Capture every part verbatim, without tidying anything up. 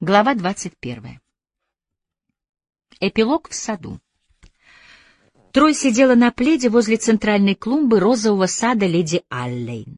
Глава двадцать первая. Эпилог в саду. Трой сидела на пледе возле центральной клумбы розового сада леди Аллейн.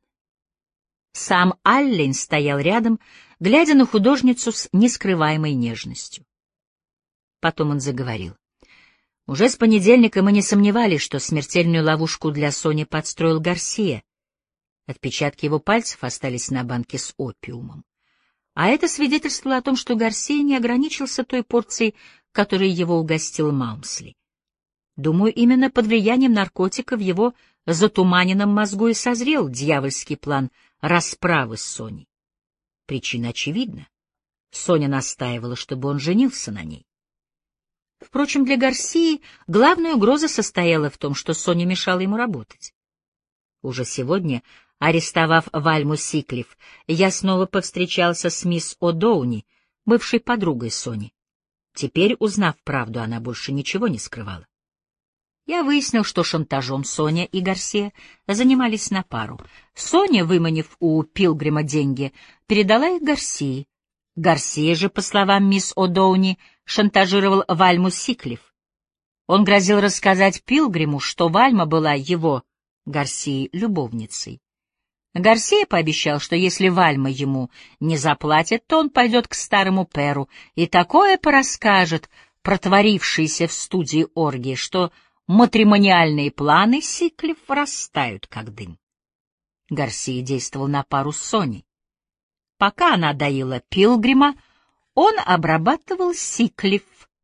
Сам Аллейн стоял рядом, глядя на художницу с нескрываемой нежностью. Потом он заговорил. Уже с понедельника мы не сомневались, что смертельную ловушку для Сони подстроил Гарсия. Отпечатки его пальцев остались на банке с опиумом. А это свидетельствовало о том, что Гарсия не ограничился той порцией, которой его угостил Маумсли. Думаю, именно под влиянием наркотика в его затуманенном мозгу и созрел дьявольский план расправы с Соней. Причина очевидна. Соня настаивала, чтобы он женился на ней. Впрочем, для Гарсии главная угроза состояла в том, что Соня мешала ему работать. Уже сегодня, арестовав Вальму Сиклиф, я снова повстречался с мисс О'Доуни, бывшей подругой Сони. Теперь, узнав правду, она больше ничего не скрывала. Я выяснил, что шантажом Соня и Гарсия занимались на пару. Соня, выманив у Пилгрима деньги, передала их Гарсии. Гарсия же, по словам мисс О'Доуни, шантажировал Вальму Сиклиф. Он грозил рассказать Пилгриму, что Вальма была его, Гарсии, любовницей. Гарсия пообещал, что если Вальма ему не заплатит, то он пойдет к старому Перу и такое порасскажет про творившиеся в студии оргии, что матримониальные планы Сиклиф растают, как дым. Гарсия действовал на пару с Соней. Пока она доила Пилгрима, он обрабатывал Сиклиф.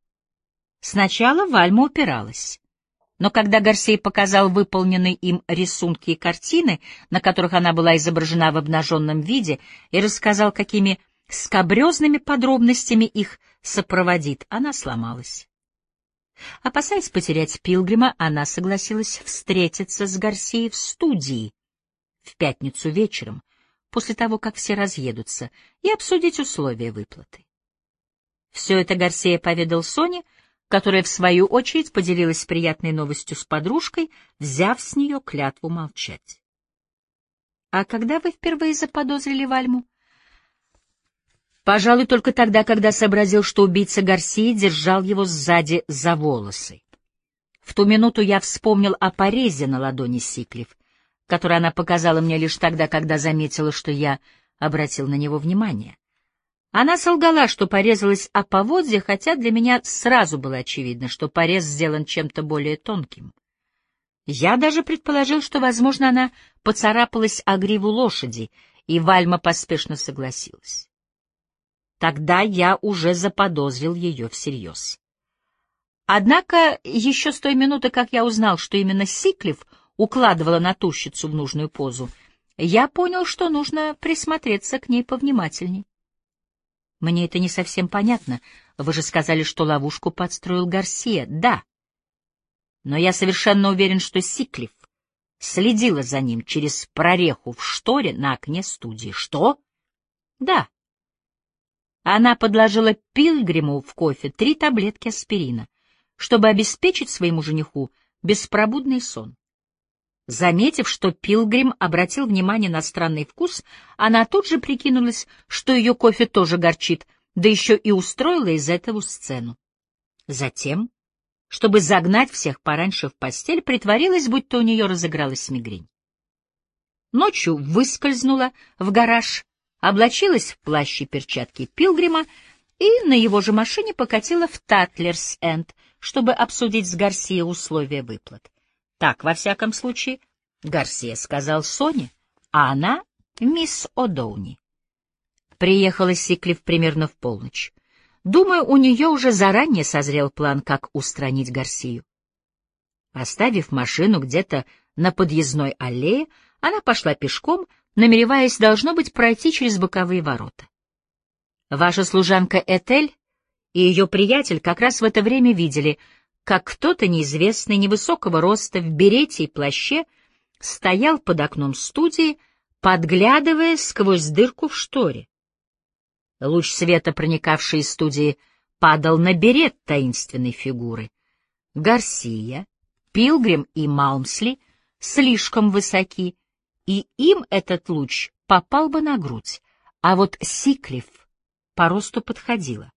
Сначала Вальма упиралась. Но когда Гарсия показал выполненные им рисунки и картины, на которых она была изображена в обнаженном виде, и рассказал, какими скабрезными подробностями их сопроводит, она сломалась. Опасаясь потерять Пилгрима, она согласилась встретиться с Гарсией в студии в пятницу вечером, после того, как все разъедутся, и обсудить условия выплаты. Все это Гарсия поведал Соне, которая, в свою очередь, поделилась приятной новостью с подружкой, взяв с нее клятву молчать. — А когда вы впервые заподозрили Вальму? — Пожалуй, только тогда, когда сообразил, что убийца Гарсии держал его сзади за волосы. В ту минуту я вспомнил о порезе на ладони Сиклиф, который она показала мне лишь тогда, когда заметила, что я обратил на него внимание. Она солгала, что порезалась о поводье, хотя для меня сразу было очевидно, что порез сделан чем-то более тонким. Я даже предположил, что, возможно, она поцарапалась о гриву лошади, и Вальма поспешно согласилась. Тогда я уже заподозрил ее всерьез. Однако еще с той минуты, как я узнал, что именно Сиклиф укладывала натурщицу в нужную позу, я понял, что нужно присмотреться к ней повнимательней. Мне это не совсем понятно. Вы же сказали, что ловушку подстроил Гарсия. Да. Но я совершенно уверен, что Сиклиф следила за ним через прореху в шторе на окне студии. Что? Да. Она подложила Пилгриму в кофе три таблетки аспирина, чтобы обеспечить своему жениху беспробудный сон. Заметив, что Пилгрим обратил внимание на странный вкус, она тут же прикинулась, что ее кофе тоже горчит, да еще и устроила из этого сцену. Затем, чтобы загнать всех пораньше в постель, притворилась, будто у нее разыгралась мигрень. Ночью выскользнула в гараж, облачилась в плащ и перчатки Пилгрима и на его же машине покатила в Татлерс-Энд, чтобы обсудить с Гарсией условия выплат. Так, во всяком случае, Гарсия сказал Соне, а она — мисс О'Доуни. Приехала Сиклиф примерно в полночь. Думаю, у нее уже заранее созрел план, как устранить Гарсию. Оставив машину где-то на подъездной аллее, она пошла пешком, намереваясь, должно быть, пройти через боковые ворота. Ваша служанка Этель и ее приятель как раз в это время видели, как кто-то неизвестный, невысокого роста, в берете и плаще, стоял под окном студии, подглядывая сквозь дырку в шторе. Луч света, проникавший из студии, падал на берет таинственной фигуры. Гарсия, Пилгрим и Маумсли слишком высоки, и им этот луч попал бы на грудь, а вот Сиклиф по росту подходила.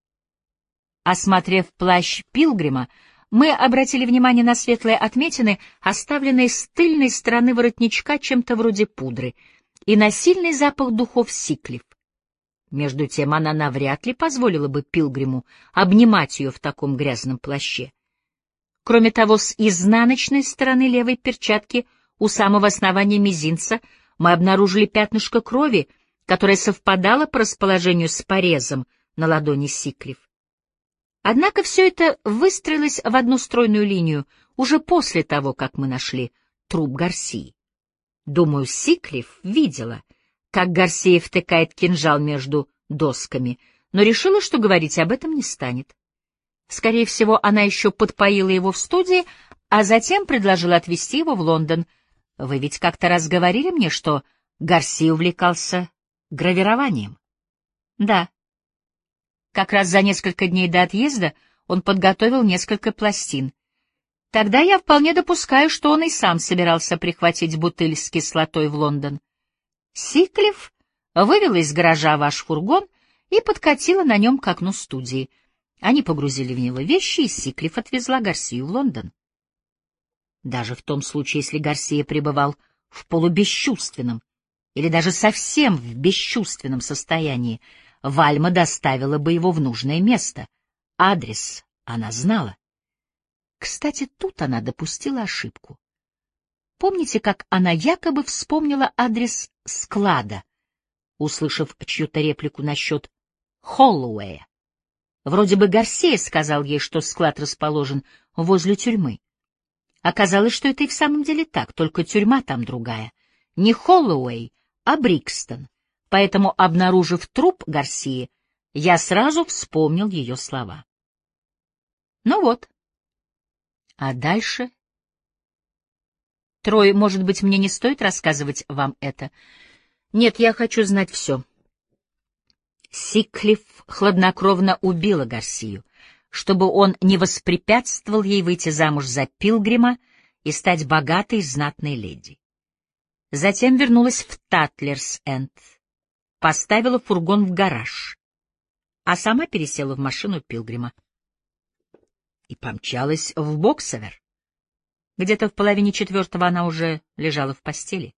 Осмотрев плащ Пилгрима, мы обратили внимание на светлые отметины, оставленные с тыльной стороны воротничка чем-то вроде пудры, и на сильный запах духов Сиклиф. Между тем она навряд ли позволила бы Пилгриму обнимать ее в таком грязном плаще. Кроме того, с изнаночной стороны левой перчатки у самого основания мизинца мы обнаружили пятнышко крови, которое совпадало по расположению с порезом на ладони Сиклиф. Однако все это выстроилось в одну стройную линию уже после того, как мы нашли труп Гарсии. Думаю, Сиклиф видела, как Гарсия втыкает кинжал между досками, но решила, что говорить об этом не станет. Скорее всего, она еще подпоила его в студии, а затем предложила отвезти его в Лондон. Вы ведь как-то раз говорили мне, что Гарсия увлекался гравированием? Да. Как раз за несколько дней до отъезда он подготовил несколько пластин. Тогда я вполне допускаю, что он и сам собирался прихватить бутыль с кислотой в Лондон. Сиклиф вывела из гаража ваш фургон и подкатила на нем к окну студии. Они погрузили в него вещи, и Сиклиф отвезла Гарсию в Лондон. Даже в том случае, если Гарсия пребывал в полубесчувственном или даже совсем в бесчувственном состоянии, Вальма доставила бы его в нужное место. Адрес она знала. Кстати, тут она допустила ошибку. Помните, как она якобы вспомнила адрес склада, услышав чью-то реплику насчет Холлоуэя? Вроде бы Гарсия сказал ей, что склад расположен возле тюрьмы. Оказалось, что это и в самом деле так, только тюрьма там другая. Не Холлоуэй, а Брикстон. Поэтому, обнаружив труп Гарсии, я сразу вспомнил ее слова. Ну вот. А дальше... Трой, может быть, мне не стоит рассказывать вам это? Нет, я хочу знать все. Сиклиф хладнокровно убила Гарсию, чтобы он не воспрепятствовал ей выйти замуж за Пилгрима и стать богатой знатной леди. Затем вернулась в Татлерс-Энд, поставила фургон в гараж, а сама пересела в машину Пилгрима и помчалась в Боксовер. Где-то в половине четвертого она уже лежала в постели.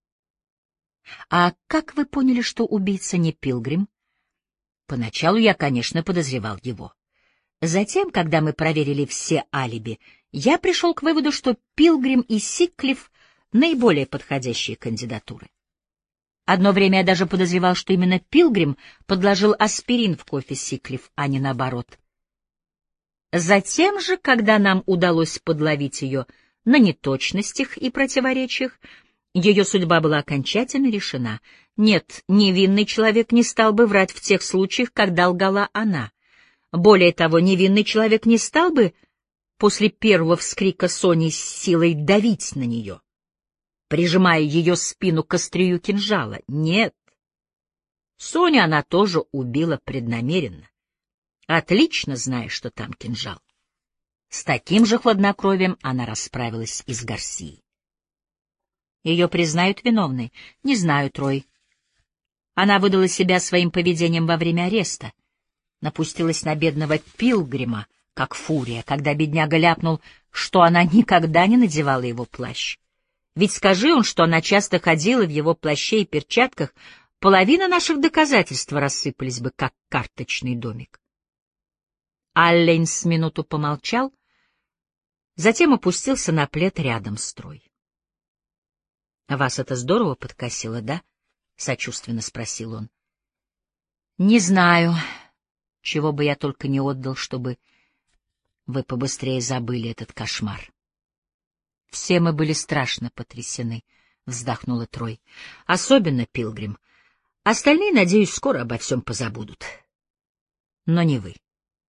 А как вы поняли, что убийца не Пилгрим? Поначалу я, конечно, подозревал его. Затем, когда мы проверили все алиби, я пришел к выводу, что Пилгрим и Сиклиф — наиболее подходящие кандидатуры. Одно время я даже подозревал, что именно Пилгрим подложил аспирин в кофе Сиклиф, а не наоборот. Затем же, когда нам удалось подловить ее на неточностях и противоречиях, ее судьба была окончательно решена. Нет, невинный человек не стал бы врать в тех случаях, когда лгала она. Более того, невинный человек не стал бы после первого вскрика Сони с силой давить на нее, прижимая ее спину к острию кинжала. Нет. Соню она тоже убила преднамеренно, отлично зная, что там кинжал. С таким же хладнокровием она расправилась и с Гарсией. Ее признают виновной? Не знаю, Трой. Она выдала себя своим поведением во время ареста. Напустилась на бедного Пилгрима, как фурия, когда бедняга ляпнул, что она никогда не надевала его плащ. Ведь скажи он, что она часто ходила в его плаще и перчатках, половина наших доказательств рассыпались бы, как карточный домик. Аллен с минуту помолчал, затем опустился на плед рядом с Трой. — Вас это здорово подкосило, да? — сочувственно спросил он. — Не знаю, чего бы я только не отдал, чтобы вы побыстрее забыли этот кошмар. — Все мы были страшно потрясены, — вздохнула Трой. — Особенно Пилгрим. Остальные, надеюсь, скоро обо всем позабудут. Но не вы.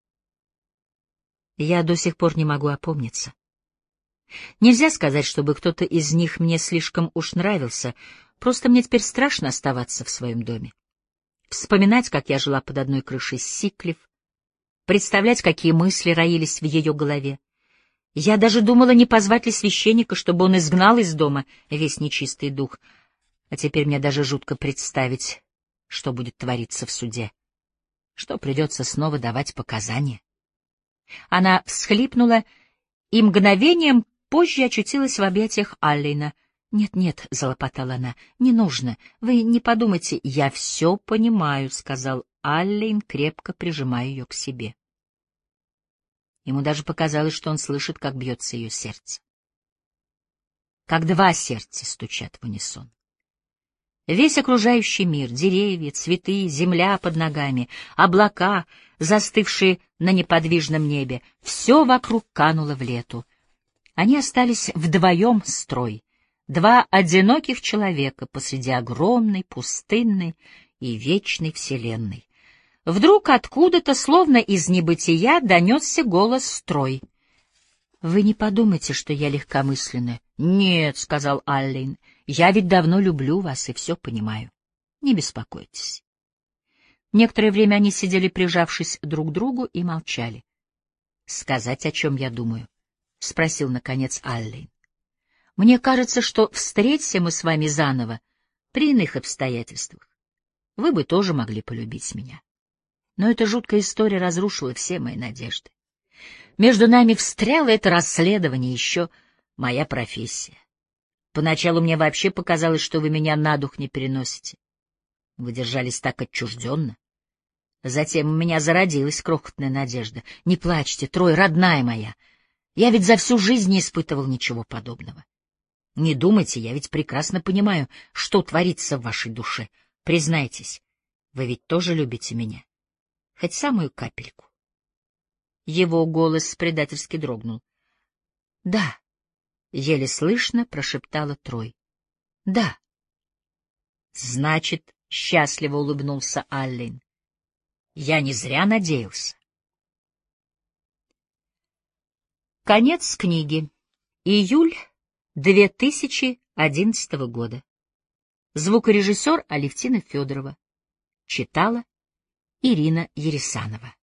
Я до сих пор не могу опомниться. Нельзя сказать, чтобы кто-то из них мне слишком уж нравился, просто мне теперь страшно оставаться в своем доме. Вспоминать, как я жила под одной крышей с Сиклиф, представлять, какие мысли роились в ее голове. Я даже думала, не позвать ли священника, чтобы он изгнал из дома весь нечистый дух. А теперь мне даже жутко представить, что будет твориться в суде. что придется снова давать показания. Она всхлипнула и мгновением позже очутилась в объятиях Аллейна. «Нет-нет», — залопотала она, — «не нужно. Вы не подумайте». «Я все понимаю», — сказал Аллейн, крепко прижимая ее к себе. Ему даже показалось, что он слышит, как бьется ее сердце. Как два сердца стучат в унисон. Весь окружающий мир, деревья, цветы, земля под ногами, облака, застывшие на неподвижном небе, все вокруг кануло в лету. Они остались вдвоем строй, два одиноких человека посреди огромной, пустынной и вечной вселенной. Вдруг откуда-то, словно из небытия, донесся голос строй. «Вы не подумайте, что я легкомысленная». «Нет», — сказал Аллейн, — «я ведь давно люблю вас и все понимаю. Не беспокойтесь». Некоторое время они сидели, прижавшись друг к другу, и молчали. «Сказать, о чем я думаю?» — спросил, наконец, Аллейн. «Мне кажется, что, встреться мы с вами заново, при иных обстоятельствах, вы бы тоже могли полюбить меня. Но эта жуткая история разрушила все мои надежды. Между нами встряло это расследование, еще моя профессия. Поначалу мне вообще показалось, что вы меня на дух не переносите. Вы держались так отчужденно. Затем у меня зародилась крохотная надежда. Не плачьте, Трой, родная моя. Я ведь за всю жизнь не испытывал ничего подобного. Не думайте, я ведь прекрасно понимаю, что творится в вашей душе. Признайтесь, вы ведь тоже любите меня? Хоть самую капельку». Его голос предательски дрогнул. «Да», — еле слышно прошептала Трой. «Да». «Значит, — счастливо улыбнулся Аллейн, — я не зря надеялся». Конец книги. Июль две тысячи одиннадцатого года. Звукорежиссер Алевтина Федорова. Читала Ирина Ересанова.